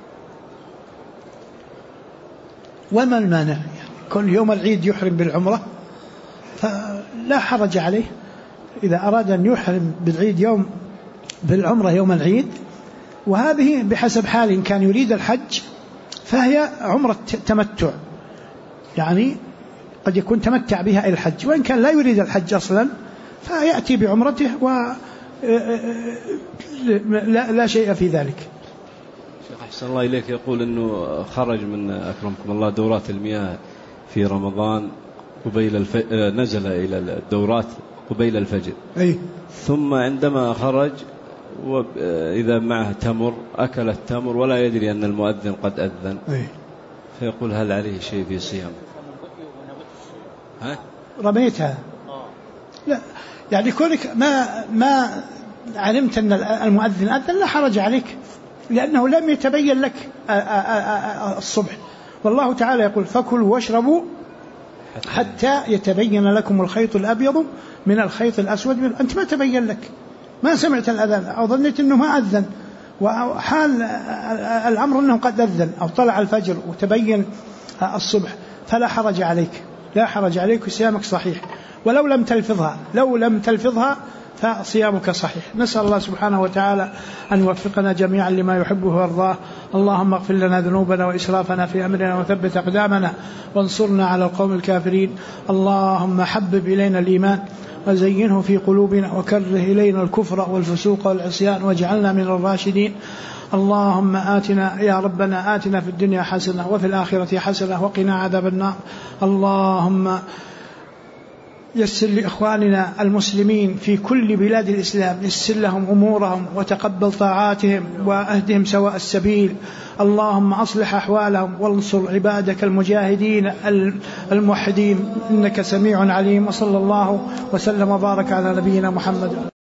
وما المانع؟ كل يوم العيد يحرم بالعمرة فلا حرج عليه. إذا أراد أن يحرم بالعيد يوم بالعمرة يوم العيد، وهذه بحسب حال، إن كان يريد الحج فهي عمرة تمتع، يعني قد يكون تمتع بها إلى الحج، وإن كان لا يريد الحج أصلا فيأتي بعمرته لا شيء في ذلك. شيخ أحسن الله إليك، يقول أنه خرج من أكرمكم الله دورات المياه في رمضان نزل إلى الدورات قبيل الفجر، ثم عندما خرج وإذا معه تمر أكل التمر ولا يدري أن المؤذن قد أذن، فيقول هل عليه شيء في صيام؟ رميتها؟ لا، يعني كونك ما علمت أن المؤذن أذن لا حرج عليك، لأنه لم يتبين لك الصبح، والله تعالى يقول فكلوا واشربوا حتى يتبين لكم الخيط الأبيض من الخيط الأسود أنت ما تبين لك، ما سمعت الأذان أو ظنيت أنه ما أذن، وحال الأمر أنه قد أذن أو طلع الفجر وتبين الصبح، فلا حرج عليك، لا حرج عليك، وصيامك صحيح. ولو لم تلفظها فصيامك صحيح. نسأل الله سبحانه وتعالى أن يوفقنا جميعا لما يحبه ويرضاه. اللهم اغفر لنا ذنوبنا وإسرافنا في أمرنا وثبت أقدامنا وانصرنا على القوم الكافرين. اللهم حبب إلينا الإيمان وزينه في قلوبنا وكره إلينا الكفر والفسوق والعصيان واجعلنا من الراشدين. اللهم آتنا يا ربنا آتنا في الدنيا حسنة وفي الآخرة حسنة وقنا عذاب النار. اللهم يسر لإخواننا المسلمين في كل بلاد الإسلام، يسر لهم أمورهم وتقبل طاعاتهم وأهدهم سواء السبيل. اللهم أصلح أحوالهم وانصر عبادك المجاهدين الموحدين إنك سميع عليم. وصلى الله وسلم وبارك على نبينا محمد.